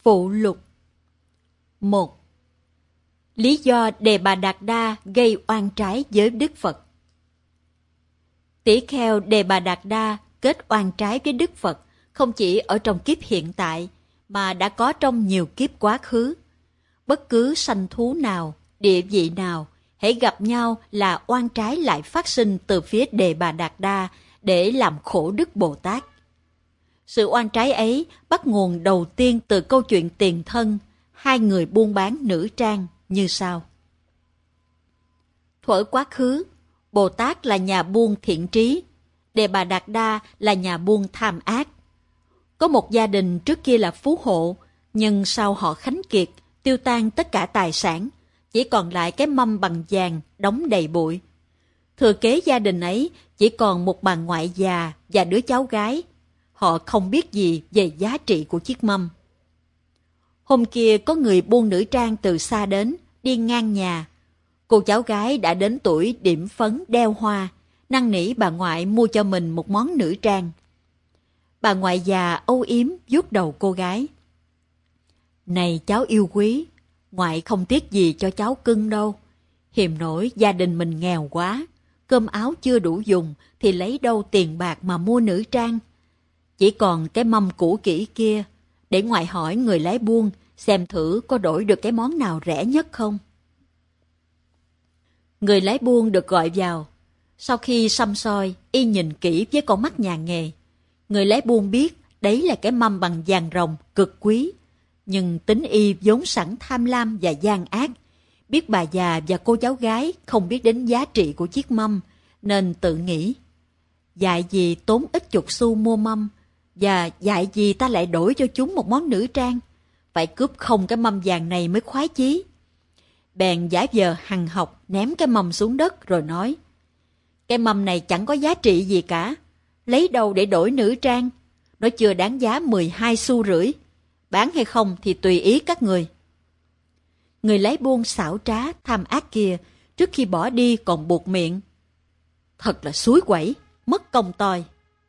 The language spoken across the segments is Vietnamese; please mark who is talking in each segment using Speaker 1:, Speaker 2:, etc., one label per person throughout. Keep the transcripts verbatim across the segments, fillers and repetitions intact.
Speaker 1: Phụ lục. Một. Lý do Đề Bà Đạt Đa gây oan trái với Đức Phật. Tỷ kheo Đề Bà Đạt Đa kết oan trái với Đức Phật không chỉ ở trong kiếp hiện tại mà đã có trong nhiều kiếp quá khứ. Bất cứ sanh thú nào, địa vị nào, hễ gặp nhau là oan trái lại phát sinh từ phía Đề Bà Đạt Đa để làm khổ Đức Bồ Tát. Sự oan trái ấy bắt nguồn đầu tiên từ câu chuyện tiền thân, hai người buôn bán nữ trang như sau. Thuở quá khứ, Bồ Tát là nhà buôn thiện trí, Đề Bà Đạt Đa là nhà buôn tham ác. Có một gia đình trước kia là phú hộ, nhưng sau họ khánh kiệt, tiêu tan tất cả tài sản, chỉ còn lại cái mâm bằng vàng đóng đầy bụi. Thừa kế gia đình ấy chỉ còn một bà ngoại già và đứa cháu gái. Họ không biết gì về giá trị của chiếc mâm. Hôm kia có người buôn nữ trang từ xa đến, đi ngang nhà. Cô cháu gái đã đến tuổi điểm phấn đeo hoa, năn nỉ bà ngoại mua cho mình một món nữ trang. Bà ngoại già âu yếm vuốt đầu cô gái. Này cháu yêu quý, ngoại không tiếc gì cho cháu cưng đâu. Hiềm nổi gia đình mình nghèo quá, cơm áo chưa đủ dùng thì lấy đâu tiền bạc mà mua nữ trang. Chỉ còn cái mâm cũ kỹ kia, để ngoại hỏi người lái buôn xem thử có đổi được cái món nào rẻ nhất không. Người lái buôn được gọi vào. Sau khi săm soi, y nhìn kỹ với con mắt nhà nghề. Người lái buôn biết đấy là cái mâm bằng vàng ròng cực quý. Nhưng tính y vốn sẵn tham lam và gian ác. Biết bà già và cô cháu gái không biết đến giá trị của chiếc mâm, nên tự nghĩ. Dại gì tốn ít chục xu mua mâm, và dại gì ta lại đổi cho chúng một món nữ trang. Phải cướp không cái mâm vàng này mới khoái chí. Bèn giả vờ hằn học ném cái mâm xuống đất rồi nói. Cái mâm này chẳng có giá trị gì cả. Lấy đâu để đổi nữ trang? Nó chưa đáng giá mười hai xu rưỡi. Bán hay không thì tùy ý các người. Người lái buôn xảo trá tham ác kia trước khi bỏ đi còn buột miệng. Thật là suối quẩy, mất công toi.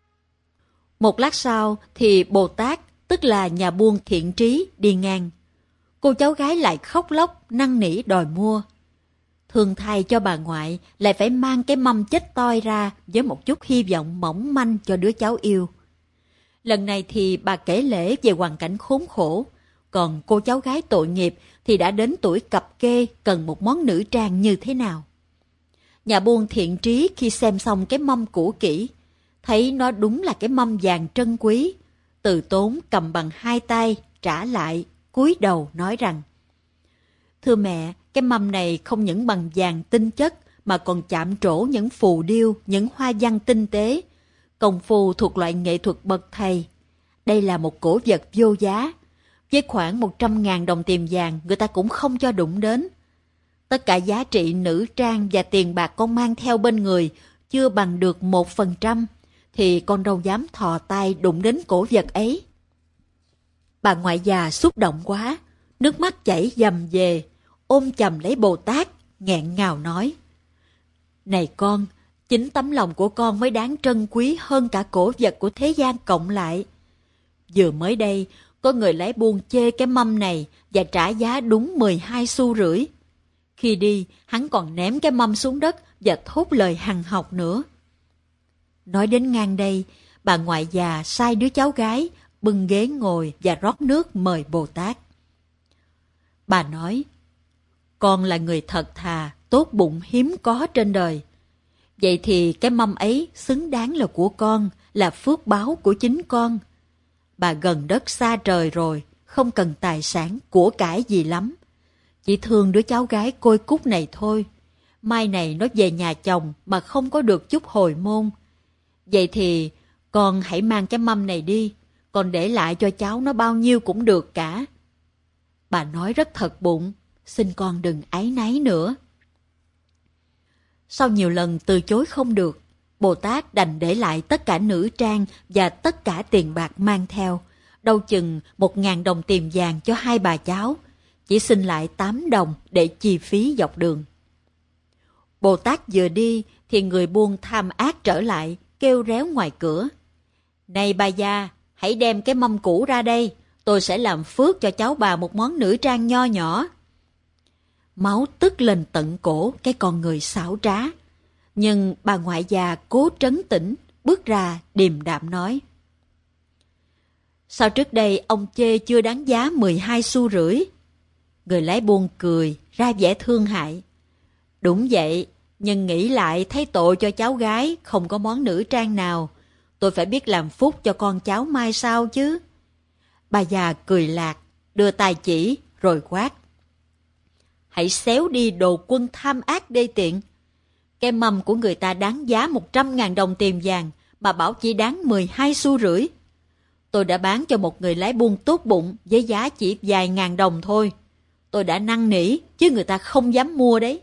Speaker 1: Một lát sau thì Bồ Tát, tức là nhà buôn thiện trí, đi ngang. Cô cháu gái lại khóc lóc năn nỉ đòi mua. Thương thay cho bà ngoại lại phải mang cái mâm chết toi ra với một chút hy vọng mỏng manh cho đứa cháu yêu. Lần này thì bà kể lể về hoàn cảnh khốn khổ, còn cô cháu gái tội nghiệp thì đã đến tuổi cập kê cần một món nữ trang như thế nào. Nhà buôn thiện trí khi xem xong cái mâm cũ kỹ, thấy nó đúng là cái mâm vàng trân quý, từ tốn cầm bằng hai tay trả lại, cúi đầu nói rằng: Thưa mẹ, cái mâm này không những bằng vàng tinh chất mà còn chạm trổ những phù điêu, những hoa văn tinh tế, công phu thuộc loại nghệ thuật bậc thầy. Đây là một cổ vật vô giá. Với khoảng một trăm ngàn đồng tiền vàng người ta cũng không cho đụng đến. Tất cả giá trị nữ trang và tiền bạc con mang theo bên người chưa bằng được một phần trăm, thì con đâu dám thò tay đụng đến cổ vật ấy. Bà ngoại già xúc động quá, nước mắt chảy dầm về, ôm chầm lấy Bồ Tát, nghẹn ngào nói: Này con, chính tấm lòng của con mới đáng trân quý hơn cả cổ vật của thế gian cộng lại. Vừa mới đây, có người lái buôn chê cái mâm này và trả giá đúng mười hai xu rưỡi. Khi đi, hắn còn ném cái mâm xuống đất và thốt lời hằn học nữa. Nói đến ngang đây, bà ngoại già sai đứa cháu gái bưng ghế ngồi và rót nước mời Bồ Tát. Bà nói: Con là người thật thà, tốt bụng hiếm có trên đời. Vậy thì cái mâm ấy xứng đáng là của con, là phước báo của chính con. Bà gần đất xa trời rồi, không cần tài sản, của cải gì lắm. Chỉ thương đứa cháu gái côi cút này thôi. Mai này nó về nhà chồng mà không có được chút hồi môn. Vậy thì con hãy mang cái mâm này đi, còn để lại cho cháu nó bao nhiêu cũng được cả. Bà nói rất thật bụng, xin con đừng áy náy nữa. Sau nhiều lần từ chối không được, Bồ Tát đành để lại tất cả nữ trang và tất cả tiền bạc mang theo, đâu chừng một ngàn đồng tiền vàng cho hai bà cháu, chỉ xin lại tám đồng để chi phí dọc đường. Bồ Tát vừa đi thì người buôn tham ác trở lại, kêu réo ngoài cửa: Này bà già, hãy đem cái mâm cũ ra đây, tôi sẽ làm phước cho cháu bà một món nữ trang nho nhỏ. Máu tức lên tận cổ cái con người xảo trá. Nhưng bà ngoại già cố trấn tĩnh, bước ra điềm đạm nói. Sao trước đây ông chê chưa đáng giá mười hai xu rưỡi? Người lái buôn cười, ra vẻ thương hại. Đúng vậy, nhưng nghĩ lại thấy tội cho cháu gái, không có món nữ trang nào. Tôi phải biết làm phúc cho con cháu mai sau chứ. Bà già cười lạc, đưa tay chỉ, rồi quát. Hãy xéo đi đồ quân tham ác đê tiện. Cái mâm của người ta đáng giá một trăm ngàn đồng tiền vàng, mà bảo chỉ đáng mười hai xu rưỡi. Tôi đã bán cho một người lái buôn tốt bụng với giá chỉ vài ngàn đồng thôi. Tôi đã năn nỉ, chứ người ta không dám mua đấy.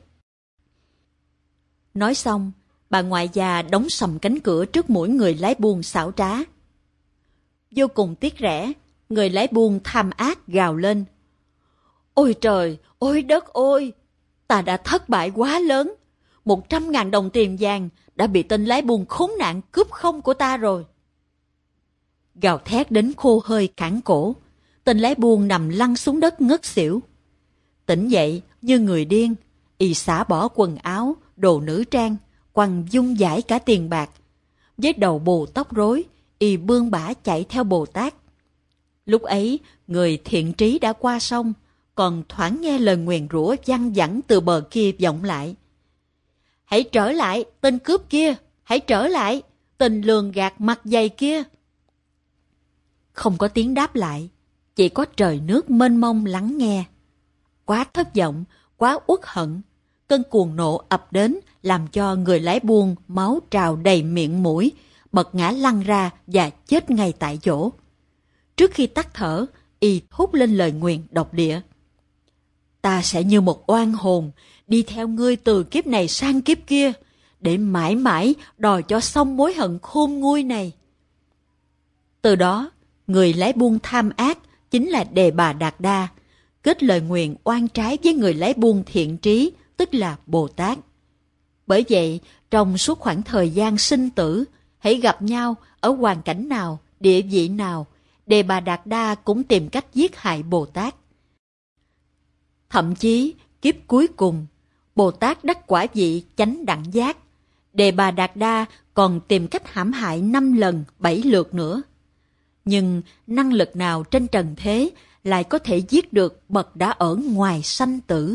Speaker 1: Nói xong, bà ngoại già đóng sầm cánh cửa trước mũi người lái buôn xảo trá. Vô cùng tiếc rẻ, người lái buôn tham ác gào lên. Ôi trời, ôi đất ôi! Ta đã thất bại quá lớn. Một trăm ngàn đồng tiền vàng đã bị tên lái buôn khốn nạn cướp không của ta rồi. Gào thét đến khô hơi cản cổ, tên lái buôn nằm lăn xuống đất ngất xỉu. Tỉnh dậy như người điên, y xả bỏ quần áo, đồ nữ trang, quăng vung vãi cả tiền bạc. Với đầu bù tóc rối, y bươn bả chạy theo Bồ Tát. Lúc ấy, người thiện trí đã qua sông, còn thoảng nghe lời nguyền rủa văng vẳng từ bờ kia vọng lại. Hãy trở lại, tên cướp kia! Hãy trở lại, tên lường gạt mặt dày kia! Không có tiếng đáp lại, chỉ có trời nước mênh mông lắng nghe. Quá thất vọng, quá uất hận, cơn cuồng nộ ập đến làm cho người lái buôn máu trào đầy miệng mũi, bật ngã lăn ra và chết ngay tại chỗ. Trước khi tắt thở, y thốt lên lời nguyền độc địa. Ta sẽ như một oan hồn, đi theo ngươi từ kiếp này sang kiếp kia, để mãi mãi đòi cho xong mối hận khôn nguôi này. Từ đó, người lái buôn tham ác chính là Đề Bà Đạt Đa, kết lời nguyền oan trái với người lái buôn thiện trí, tức là Bồ Tát. Bởi vậy, trong suốt khoảng thời gian sinh tử, hãy gặp nhau ở hoàn cảnh nào, địa vị nào, Đề Bà Đạt Đa cũng tìm cách giết hại Bồ Tát. Thậm chí, kiếp cuối cùng, Bồ Tát đắc quả vị chánh đẳng giác, Đề Bà Đạt Đa còn tìm cách hãm hại năm lần, bảy lượt nữa. Nhưng năng lực nào trên trần thế lại có thể giết được bậc đã ở ngoài sanh tử?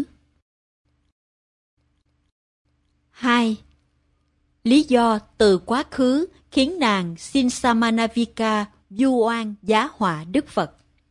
Speaker 1: hai. Lý do từ quá khứ khiến nàng Sinsamanavika vu oan giá họa Đức Phật.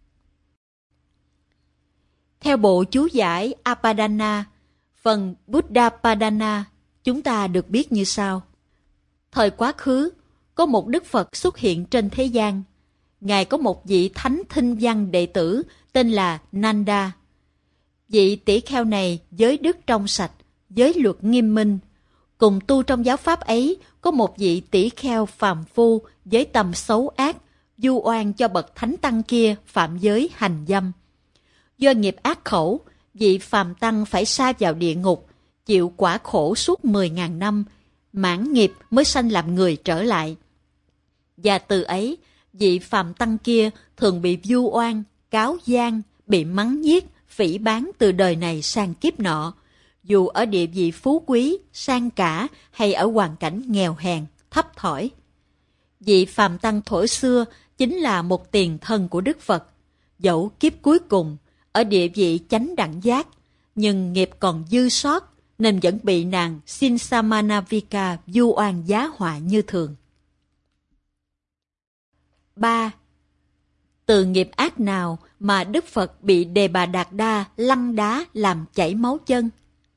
Speaker 1: Theo bộ chú giải Apadana, phần Buddhapadana, chúng ta được biết như sau. Thời quá khứ, có một Đức Phật xuất hiện trên thế gian. Ngài có một vị thánh thinh văn đệ tử tên là Nanda. Vị tỷ kheo này giới đức trong sạch, giới luật nghiêm minh. Cùng tu trong giáo pháp ấy có một vị tỷ kheo phàm phu với tâm xấu ác, vu oan cho bậc thánh tăng kia phạm giới hành dâm. Do nghiệp ác khẩu, vị phàm tăng phải sa vào địa ngục, chịu quả khổ suốt mười ngàn năm, mãn nghiệp mới sanh làm người trở lại. Và từ ấy, vị phàm tăng kia thường bị vu oan, cáo gian, bị mắng nhiếc, phỉ báng từ đời này sang kiếp nọ, dù ở địa vị phú quý, sang cả hay ở hoàn cảnh nghèo hèn, thấp thỏi. Vị phàm tăng thuở xưa chính là một tiền thân của Đức Phật, dẫu kiếp cuối cùng ở địa vị chánh đẳng giác, nhưng nghiệp còn dư sót nên vẫn bị nàng Sinsamanavika vu oan giá họa như thường. ba. Từ nghiệp ác nào mà Đức Phật bị Đề Bà Đạt Đa lăng đá làm chảy máu chân?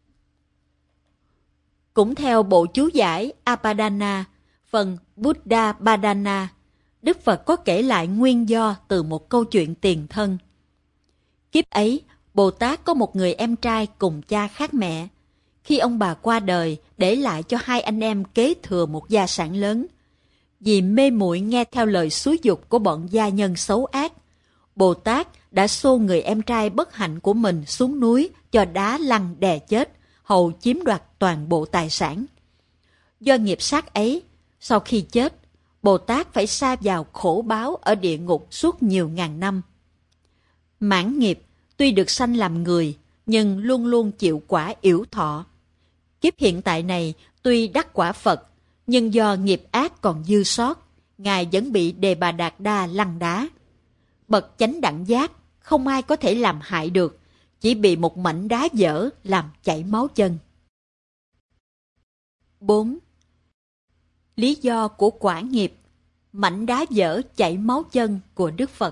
Speaker 1: Cũng theo bộ chú giải Apadana, phần Buddhapadana, Đức Phật có kể lại nguyên do từ một câu chuyện tiền thân. Kiếp ấy, Bồ Tát có một người em trai cùng cha khác mẹ. Khi ông bà qua đời, để lại cho hai anh em kế thừa một gia sản lớn. Vì mê muội nghe theo lời xúi giục của bọn gia nhân xấu ác, Bồ Tát đã xô người em trai bất hạnh của mình xuống núi cho đá lăn đè chết, hầu chiếm đoạt toàn bộ tài sản. Do nghiệp sát ấy, sau khi chết, Bồ Tát phải sa vào khổ báo ở địa ngục suốt nhiều ngàn năm. Mãn nghiệp tuy được sanh làm người, nhưng luôn luôn chịu quả yểu thọ. Kiếp hiện tại này tuy đắc quả Phật, nhưng do nghiệp ác còn dư sót, Ngài vẫn bị Đề Bà Đạt Đa lăng đá. Bậc chánh đẳng giác, không ai có thể làm hại được, chỉ bị một mảnh đá dở làm chảy máu chân. bốn. Lý do của quả nghiệp, mảnh đá dở chảy máu chân của Đức Phật.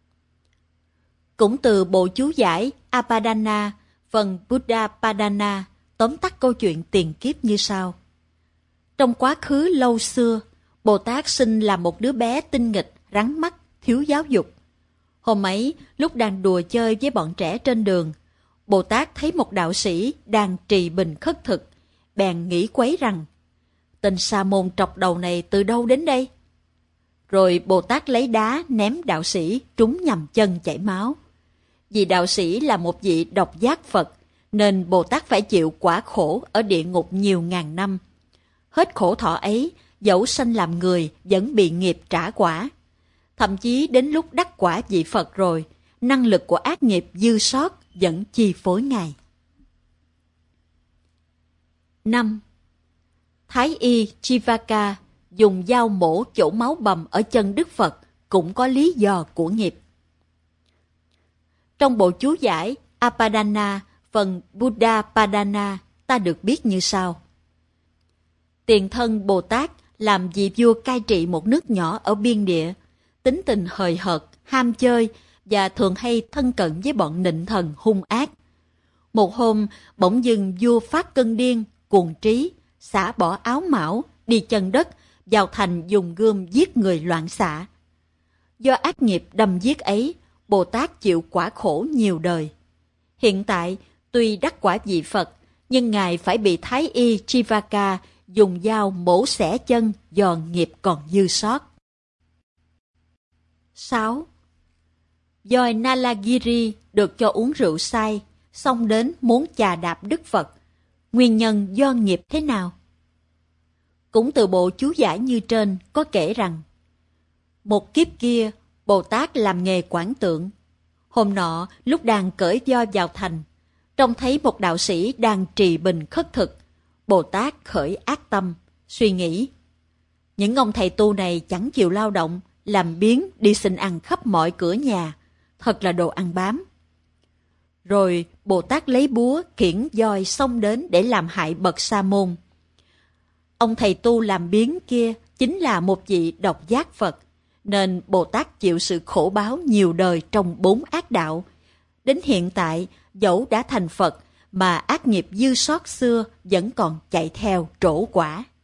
Speaker 1: Cũng từ bộ chú giải Apadana, phần Buddha Padana, tóm tắt câu chuyện tiền kiếp như sau. Trong quá khứ lâu xưa, Bồ Tát sinh là một đứa bé tinh nghịch, rắn mắt, thiếu giáo dục. Hôm ấy, lúc đang đùa chơi với bọn trẻ trên đường, Bồ Tát thấy một đạo sĩ đang trì bình khất thực, bèn nghĩ quấy rằng, tên sa môn trọc đầu này từ đâu đến đây? Rồi Bồ Tát lấy đá ném đạo sĩ trúng nhầm chân chảy máu. Vì đạo sĩ là một vị độc giác Phật, nên Bồ Tát phải chịu quả khổ ở địa ngục nhiều ngàn năm. Hết khổ thọ ấy, dẫu sanh làm người vẫn bị nghiệp trả quả. Thậm chí đến lúc đắc quả vị Phật rồi, năng lực của ác nghiệp dư sót vẫn chi phối Ngài. năm. Thái y Chivaka dùng dao mổ chỗ máu bầm ở chân Đức Phật cũng có lý do của nghiệp. Trong bộ chú giải Apadana, phần Buddha Padana, ta được biết như sau. Tiền thân Bồ Tát làm vị vua cai trị một nước nhỏ ở biên địa, tính tình hời hợt, ham chơi và thường hay thân cận với bọn nịnh thần hung ác. Một hôm, bỗng dưng vua phát cơn điên, cuồng trí, xả bỏ áo mão, đi chân đất, vào thành dùng gươm giết người loạn xạ. Do ác nghiệp đâm giết ấy, Bồ Tát chịu quả khổ nhiều đời. Hiện tại, tuy đắc quả vị Phật, nhưng Ngài phải bị Thái y Chivaka dùng dao mổ xẻ chân do nghiệp còn dư sót. sáu. Voi Nalagiri được cho uống rượu say, xong đến muốn chà đạp Đức Phật. Nguyên nhân do nghiệp thế nào? Cũng từ bộ chú giải như trên có kể rằng, một kiếp kia, Bồ Tát làm nghề quản tượng. Hôm nọ, lúc đang cởi voi vào thành, trông thấy một đạo sĩ đang trì bình khất thực. Bồ Tát khởi ác tâm, suy nghĩ, những ông thầy tu này chẳng chịu lao động, làm biếng đi xin ăn khắp mọi cửa nhà, thật là đồ ăn bám. Rồi Bồ Tát lấy búa khiển voi xông đến để làm hại bậc sa môn. Ông thầy tu làm biếng kia chính là một vị độc giác Phật, nên Bồ Tát chịu sự khổ báo nhiều đời trong bốn ác đạo. Đến hiện tại, dẫu đã thành Phật, mà ác nghiệp dư sót xưa vẫn còn chạy theo trổ quả.